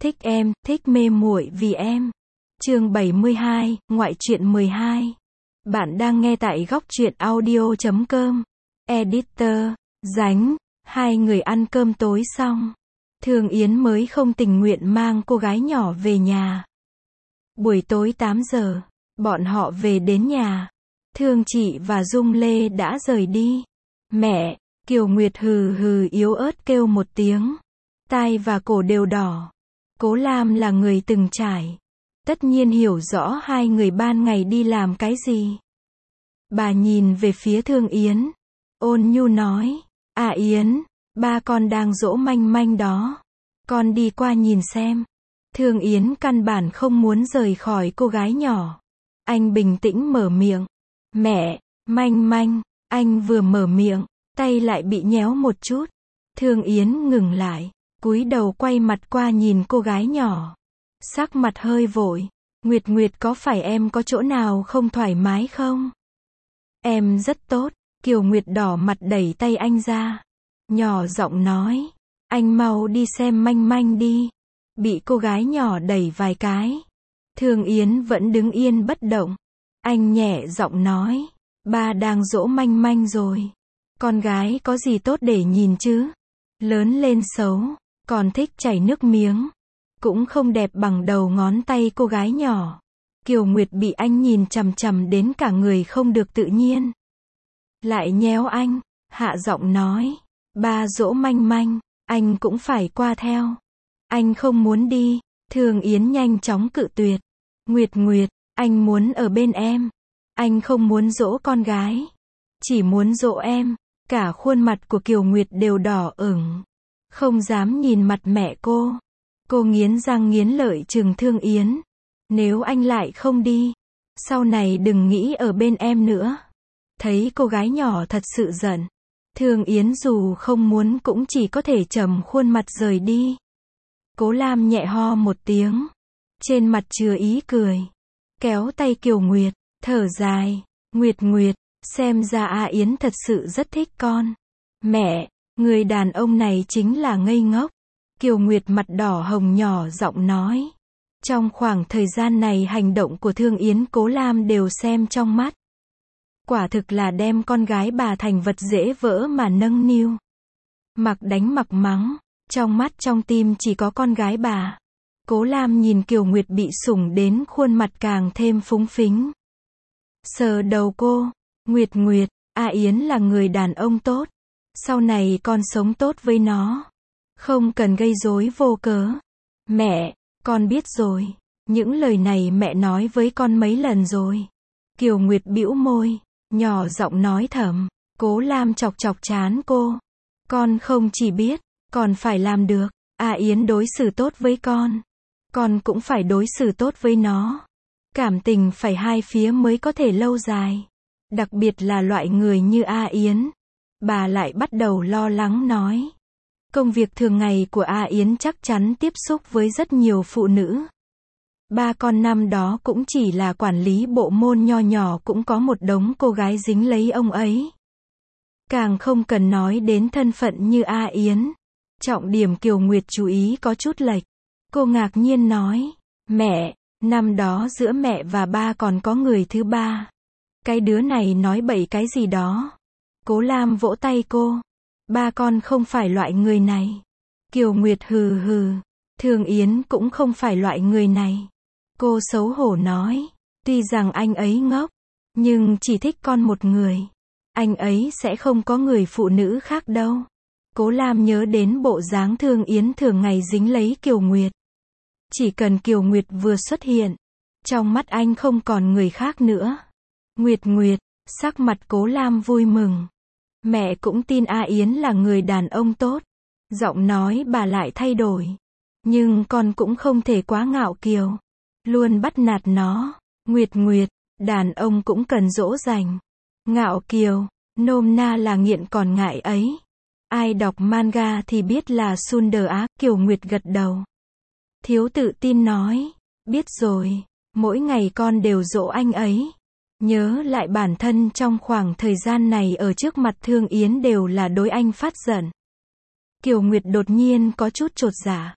Thích em, thích mê muội vì em. Chương 72, ngoại truyện 12. Bạn đang nghe tại góc truyện audio.com. Editor, Dánh, hai người ăn cơm tối xong. Thương Yến mới không tình nguyện mang cô gái nhỏ về nhà. Buổi tối 8 giờ, bọn họ về đến nhà. Thương Chị và Dung Lê đã rời đi. Mẹ, Kiều Nguyệt hừ hừ yếu ớt kêu một tiếng. Tai và cổ đều đỏ. Cố Lam là người từng trải. Tất nhiên hiểu rõ hai người ban ngày đi làm cái gì. Bà nhìn về phía Thương Yến. Ôn nhu nói. À Yến, ba con đang dỗ manh manh đó. Con đi qua nhìn xem. Thương Yến căn bản không muốn rời khỏi cô gái nhỏ. Anh bình tĩnh mở miệng. Mẹ, manh manh. Anh vừa mở miệng, tay lại bị nhéo một chút. Thương Yến ngừng lại, cúi đầu quay mặt qua nhìn cô gái nhỏ. Sắc mặt hơi vội. Nguyệt Nguyệt, có phải em có chỗ nào không thoải mái không? Em rất tốt. Kiều Nguyệt đỏ mặt đẩy tay anh ra. Nhỏ giọng nói. Anh mau đi xem manh manh đi. Bị cô gái nhỏ đẩy vài cái. Thương Yến vẫn đứng yên bất động. Anh nhẹ giọng nói. Ba đang dỗ manh manh rồi. Con gái có gì tốt để nhìn chứ? Lớn lên xấu, còn thích chảy nước miếng. Cũng không đẹp bằng đầu ngón tay cô gái nhỏ. Kiều Nguyệt bị anh nhìn chằm chằm đến cả người không được tự nhiên. Lại nhéo anh, hạ giọng nói. Ba dỗ manh manh, anh cũng phải qua theo. Anh không muốn đi. Thương Yến nhanh chóng cự tuyệt. Nguyệt Nguyệt, anh muốn ở bên em. Anh không muốn dỗ con gái. Chỉ muốn dỗ em. Cả khuôn mặt của Kiều Nguyệt đều đỏ ửng. Không dám nhìn mặt mẹ cô. Cô nghiến răng nghiến lợi trừng Thương Yến. Nếu anh lại không đi, sau này đừng nghĩ ở bên em nữa. Thấy cô gái nhỏ thật sự giận. Thương Yến dù không muốn cũng chỉ có thể trầm khuôn mặt rời đi. Cố Lam nhẹ ho một tiếng. Trên mặt chứa ý cười. Kéo tay Kiều Nguyệt, thở dài. Nguyệt Nguyệt, xem ra A Yến thật sự rất thích con. Mẹ, người đàn ông này chính là ngây ngốc. Kiều Nguyệt mặt đỏ hồng nhỏ giọng nói. Trong khoảng thời gian này hành động của Thương Yến Cố Lam đều xem trong mắt. Quả thực là đem con gái bà thành vật dễ vỡ mà nâng niu. Mặc đánh mặc mắng, trong mắt trong tim chỉ có con gái bà. Cố Lam nhìn Kiều Nguyệt bị sủng đến khuôn mặt càng thêm phúng phính. Sờ đầu cô. Nguyệt Nguyệt, A Yến là người đàn ông tốt. Sau này con sống tốt với nó. Không cần gây rối vô cớ. Mẹ, con biết rồi. Những lời này mẹ nói với con mấy lần rồi. Kiều Nguyệt bĩu môi, nhỏ giọng nói thầm. Cố Lam chọc chọc trán cô. Con không chỉ biết, còn phải làm được. A Yến đối xử tốt với con cũng phải đối xử tốt với nó. Cảm tình phải hai phía mới có thể lâu dài. Đặc biệt là loại người như A Yến. Bà lại bắt đầu lo lắng nói. Công việc thường ngày của A Yến chắc chắn tiếp xúc với rất nhiều phụ nữ. Ba con năm đó cũng chỉ là quản lý bộ môn nho nhỏ cũng có một đống cô gái dính lấy ông ấy. Càng không cần nói đến thân phận như A Yến. Trọng điểm Kiều Nguyệt chú ý có chút lệch. Cô ngạc nhiên nói. Mẹ, năm đó giữa mẹ và ba còn có người thứ ba. Cái đứa này nói bậy cái gì đó. Cố Lam vỗ tay cô. Ba con không phải loại người này. Kiều Nguyệt hừ hừ. Thương Yến cũng không phải loại người này. Cô xấu hổ nói. Tuy rằng anh ấy ngốc, nhưng chỉ thích con một người. Anh ấy sẽ không có người phụ nữ khác đâu. Cố Lam nhớ đến bộ dáng Thương Yến thường ngày dính lấy Kiều Nguyệt. Chỉ cần Kiều Nguyệt vừa xuất hiện, trong mắt anh không còn người khác nữa. Nguyệt Nguyệt, sắc mặt Cố Lam vui mừng. Mẹ cũng tin A Yến là người đàn ông tốt. Giọng nói bà lại thay đổi. Nhưng con cũng không thể quá ngạo kiều. Luôn bắt nạt nó. Nguyệt Nguyệt, đàn ông cũng cần dỗ dành. Ngạo kiều, nôm na là nghiện còn ngại ấy. Ai đọc manga thì biết là tsundere á. Kiều Nguyệt gật đầu. Thiếu tự tin nói. Biết rồi, mỗi ngày con đều dỗ anh ấy. Nhớ lại bản thân trong khoảng thời gian này ở trước mặt Thương Yến đều là đối anh phát giận. Kiều Nguyệt đột nhiên có chút chột dạ.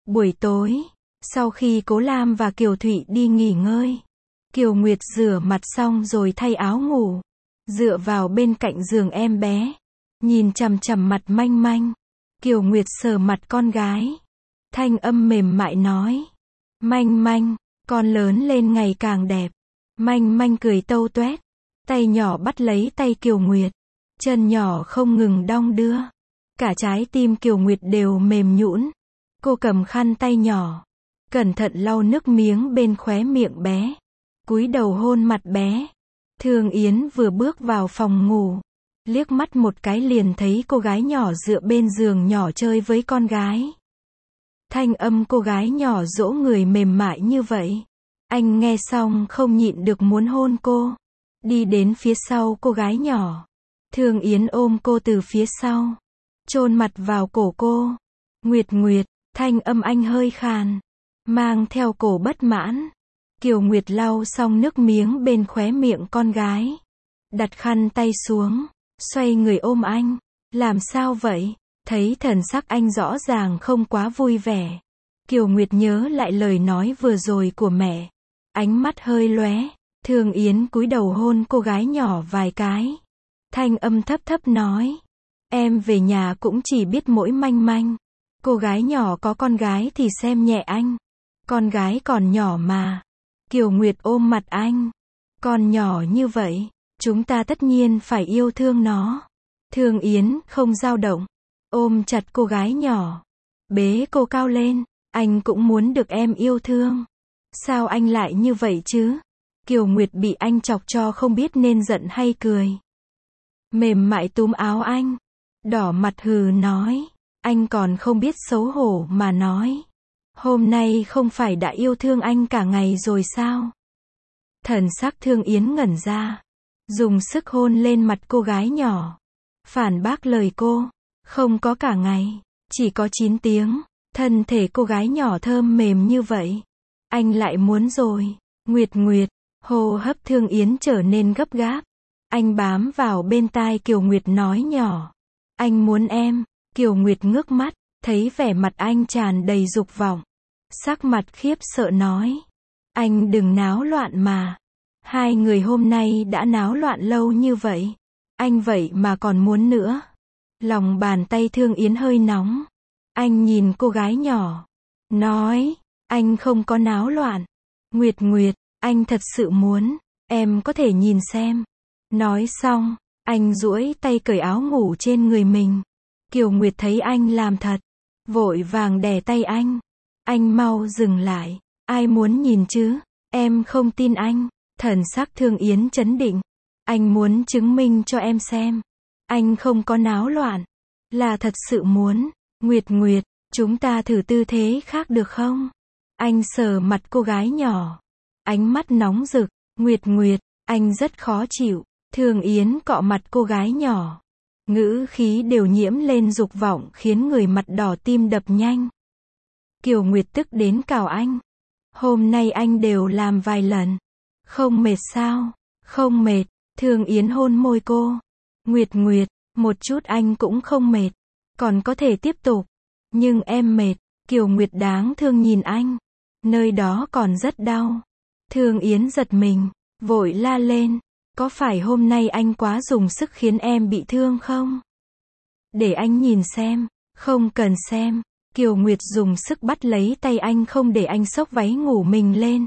Buổi tối, sau khi Cố Lam và Kiều Thụy đi nghỉ ngơi, Kiều Nguyệt rửa mặt xong rồi thay áo ngủ, dựa vào bên cạnh giường em bé, nhìn chằm chằm mặt Manh Manh. Kiều Nguyệt sờ mặt con gái, thanh âm mềm mại nói: Manh Manh, con lớn lên ngày càng đẹp. Manh Manh cười tâu toét, tay nhỏ bắt lấy tay Kiều Nguyệt, chân nhỏ không ngừng đong đưa. Cả trái tim Kiều Nguyệt đều mềm nhũn. Cô cầm khăn tay nhỏ, cẩn thận lau nước miếng bên khóe miệng bé, cúi đầu hôn mặt bé. Thương Yến vừa bước vào phòng ngủ, liếc mắt một cái liền thấy cô gái nhỏ dựa bên giường nhỏ chơi với con gái. Thanh âm cô gái nhỏ dỗ người mềm mại như vậy, anh nghe xong không nhịn được muốn hôn cô. Đi đến phía sau cô gái nhỏ, Thương Yến ôm cô từ phía sau, chôn mặt vào cổ cô. Nguyệt Nguyệt, thanh âm anh hơi khàn, mang theo cổ bất mãn. Kiều Nguyệt lau xong nước miếng bên khóe miệng con gái, đặt khăn tay xuống, xoay người ôm anh. Làm sao vậy? Thấy thần sắc anh rõ ràng không quá vui vẻ, Kiều Nguyệt nhớ lại lời nói vừa rồi của mẹ, ánh mắt hơi lóe. Thương Yến cúi đầu hôn cô gái nhỏ vài cái, thanh âm thấp thấp nói: Em về nhà cũng chỉ biết mỗi Manh Manh. Cô gái nhỏ có con gái thì xem nhẹ anh. Con gái còn nhỏ mà. Kiều Nguyệt ôm mặt anh. Con nhỏ như vậy, chúng ta tất nhiên phải yêu thương nó. Thương Yến không dao động, ôm chặt cô gái nhỏ, bế cô cao lên. Anh cũng muốn được em yêu thương. Sao anh lại như vậy chứ? Kiều Nguyệt bị anh chọc cho không biết nên giận hay cười. Mềm mại túm áo anh, đỏ mặt hừ nói: Anh còn không biết xấu hổ mà nói. Hôm nay không phải đã yêu thương anh cả ngày rồi sao? Thần sắc Thương Yến ngẩn ra, dùng sức hôn lên mặt cô gái nhỏ, phản bác lời cô. Không có cả ngày, chỉ có 9 tiếng. Thân thể cô gái nhỏ thơm mềm như vậy, anh lại muốn rồi. Nguyệt Nguyệt, hô hấp Thương Yến trở nên gấp gáp. Anh bám vào bên tai Kiều Nguyệt nói nhỏ: Anh muốn em. Kiều Nguyệt ngước mắt, thấy vẻ mặt anh tràn đầy dục vọng, sắc mặt khiếp sợ nói: Anh đừng náo loạn mà. Hai người hôm nay đã náo loạn lâu như vậy, anh vậy mà còn muốn nữa. Lòng bàn tay Thương Yến hơi nóng. Anh nhìn cô gái nhỏ, nói: Anh không có náo loạn. Nguyệt Nguyệt, anh thật sự muốn, em có thể nhìn xem. Nói xong, anh duỗi tay cởi áo ngủ trên người mình. Kiều Nguyệt thấy anh làm thật, vội vàng đè tay anh. Anh mau dừng lại, ai muốn nhìn chứ? Em không tin anh. Thần sắc Thương Yến chấn định. Anh muốn chứng minh cho em xem. Anh không có náo loạn, là thật sự muốn. Nguyệt Nguyệt, chúng ta thử tư thế khác được không? Anh sờ mặt cô gái nhỏ, ánh mắt nóng rực. Nguyệt Nguyệt, anh rất khó chịu. Thương Yến cọ mặt cô gái nhỏ, ngữ khí đều nhiễm lên dục vọng khiến người mặt đỏ tim đập nhanh. Kiều Nguyệt tức đến cào anh. Hôm nay anh đều làm vài lần. Không mệt sao? Không mệt. Thương Yến hôn môi cô. Nguyệt Nguyệt, một chút anh cũng không mệt. Còn có thể tiếp tục. Nhưng em mệt. Kiều Nguyệt đáng thương nhìn anh. Nơi đó còn rất đau. Thương Yến giật mình, vội la lên: Có phải hôm nay anh quá dùng sức khiến em bị thương không? Để anh nhìn xem. Không cần xem. Kiều Nguyệt dùng sức bắt lấy tay anh không để anh xốc váy ngủ mình lên.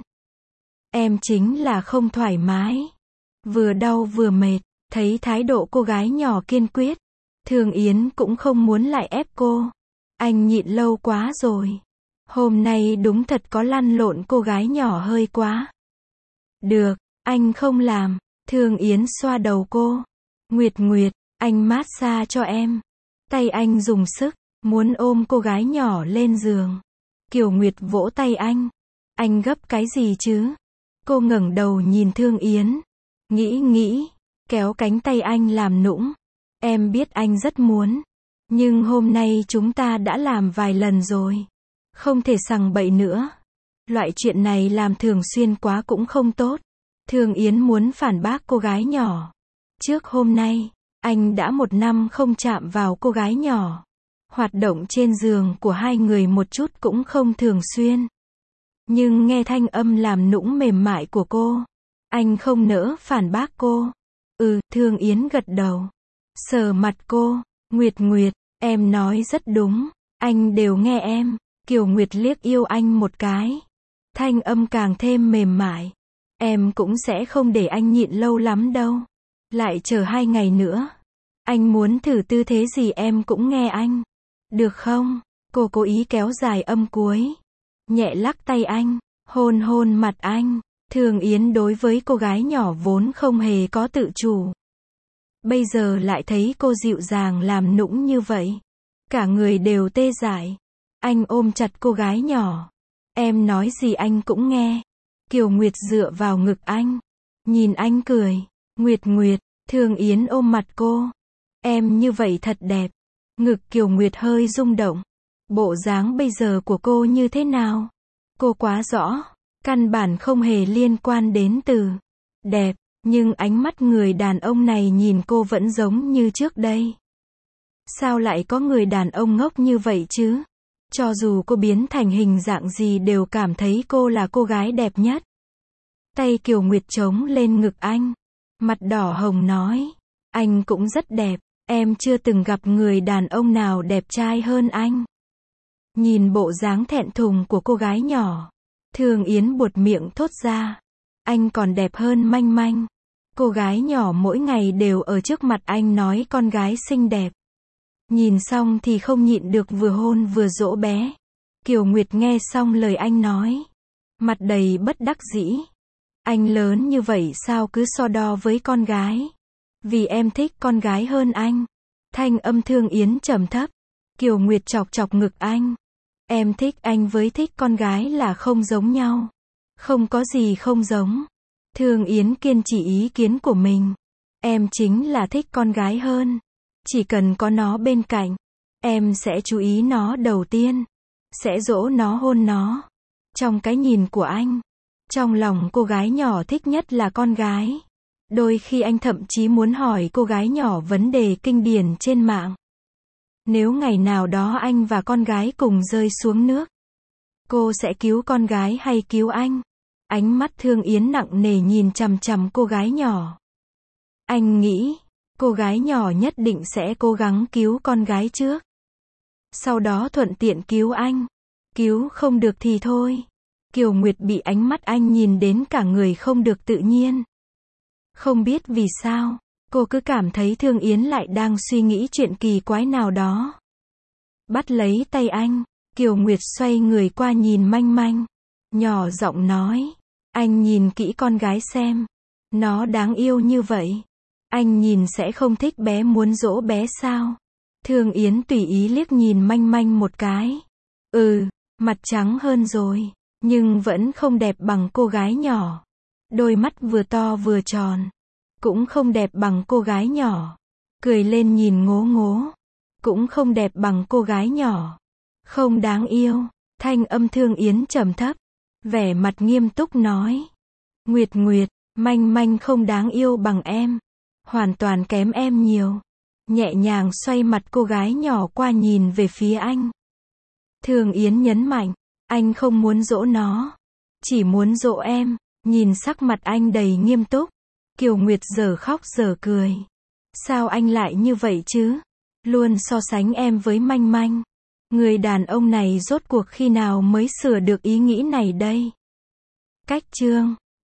Em chính là không thoải mái. Vừa đau vừa mệt. Thấy thái độ cô gái nhỏ kiên quyết, Thương Yến cũng không muốn lại ép cô. Anh nhịn lâu quá rồi. Hôm nay đúng thật có lăn lộn cô gái nhỏ hơi quá. Được, anh không làm. Thương Yến xoa đầu cô. Nguyệt Nguyệt, anh massage cho em. Tay anh dùng sức, muốn ôm cô gái nhỏ lên giường. Kiều Nguyệt vỗ tay anh. Anh gấp cái gì chứ? Cô ngẩng đầu nhìn Thương Yến. Nghĩ, kéo cánh tay anh làm nũng. Em biết anh rất muốn. Nhưng hôm nay chúng ta đã làm vài lần rồi. Không thể sằng bậy nữa. Loại chuyện này làm thường xuyên quá cũng không tốt. Thương Yến muốn phản bác cô gái nhỏ. Trước hôm nay, anh đã 1 năm không chạm vào cô gái nhỏ. Hoạt động trên giường của hai người một chút cũng không thường xuyên. Nhưng nghe thanh âm làm nũng mềm mại của cô, anh không nỡ phản bác cô. Thương Yến gật đầu. Sờ mặt cô, Nguyệt Nguyệt, em nói rất đúng, anh đều nghe em. Kiều Nguyệt liếc yêu anh một cái. Thanh âm càng thêm mềm mại. Em cũng sẽ không để anh nhịn lâu lắm đâu. Lại chờ 2 ngày nữa. Anh muốn thử tư thế gì em cũng nghe anh. Được không? Cô cố ý kéo dài âm cuối. Nhẹ lắc tay anh, hôn hôn mặt anh. Thường Yến đối với cô gái nhỏ vốn không hề có tự chủ. Bây giờ lại thấy cô dịu dàng làm nũng như vậy. Cả người đều tê dại. Anh ôm chặt cô gái nhỏ. Em nói gì anh cũng nghe. Kiều Nguyệt dựa vào ngực anh. Nhìn anh cười. Nguyệt Nguyệt, Thường Yến ôm mặt cô. Em như vậy thật đẹp. Ngực Kiều Nguyệt hơi rung động. Bộ dáng bây giờ của cô như thế nào? Cô quá rõ. Căn bản không hề liên quan đến từ đẹp. Nhưng ánh mắt người đàn ông này nhìn cô vẫn giống như trước đây. Sao lại có người đàn ông ngốc như vậy chứ? Cho dù cô biến thành hình dạng gì đều cảm thấy cô là cô gái đẹp nhất. Tay Kiều Nguyệt chống lên ngực anh. Mặt đỏ hồng nói. Anh cũng rất đẹp. Em chưa từng gặp người đàn ông nào đẹp trai hơn anh. Nhìn bộ dáng thẹn thùng của cô gái nhỏ. Thường Yến buột miệng thốt ra. Anh còn đẹp hơn Manh Manh. Cô gái nhỏ mỗi ngày đều ở trước mặt anh nói con gái xinh đẹp. Nhìn xong thì không nhịn được vừa hôn vừa dỗ bé. Kiều Nguyệt nghe xong lời anh nói. Mặt đầy bất đắc dĩ. Anh lớn như vậy sao cứ so đo với con gái. Vì em thích con gái hơn anh. Thanh âm Thường Yến trầm thấp. Kiều Nguyệt chọc chọc ngực anh. Em thích anh với thích con gái là không giống nhau. Không có gì không giống. Thường Yến kiên trì ý kiến của mình. Em chính là thích con gái hơn. Chỉ cần có nó bên cạnh. Em sẽ chú ý nó đầu tiên. Sẽ dỗ nó hôn nó. Trong cái nhìn của anh. Trong lòng cô gái nhỏ thích nhất là con gái. Đôi khi anh thậm chí muốn hỏi cô gái nhỏ vấn đề kinh điển trên mạng. Nếu ngày nào đó anh và con gái cùng rơi xuống nước. Cô sẽ cứu con gái hay cứu anh? Ánh mắt Thường Yến nặng nề nhìn chằm chằm cô gái nhỏ. Anh nghĩ, cô gái nhỏ nhất định sẽ cố gắng cứu con gái trước. Sau đó thuận tiện cứu anh. Cứu không được thì thôi. Kiều Nguyệt bị ánh mắt anh nhìn đến cả người không được tự nhiên. Không biết vì sao, cô cứ cảm thấy Thường Yến lại đang suy nghĩ chuyện kỳ quái nào đó. Bắt lấy tay anh, Kiều Nguyệt xoay người qua nhìn Manh Manh. Nhỏ giọng nói, anh nhìn kỹ con gái xem. Nó đáng yêu như vậy. Anh nhìn sẽ không thích bé muốn dỗ bé sao? Thường Yến tùy ý liếc nhìn Manh Manh một cái. Mặt trắng hơn rồi, nhưng vẫn không đẹp bằng cô gái nhỏ. Đôi mắt vừa to vừa tròn. Cũng không đẹp bằng cô gái nhỏ. Cười lên nhìn ngố ngố. Cũng không đẹp bằng cô gái nhỏ. Không đáng yêu. Thanh âm Thường Yến trầm thấp. Vẻ mặt nghiêm túc nói. Nguyệt Nguyệt, Manh Manh không đáng yêu bằng em. Hoàn toàn kém em nhiều. Nhẹ nhàng xoay mặt cô gái nhỏ qua nhìn về phía anh. Thường Yến nhấn mạnh. Anh không muốn dỗ nó. Chỉ muốn dỗ em. Nhìn sắc mặt anh đầy nghiêm túc. Kiều Nguyệt giờ khóc giờ cười. Sao anh lại như vậy chứ? Luôn so sánh em với Manh Manh. Người đàn ông này rốt cuộc khi nào mới sửa được ý nghĩ này đây? Cách chương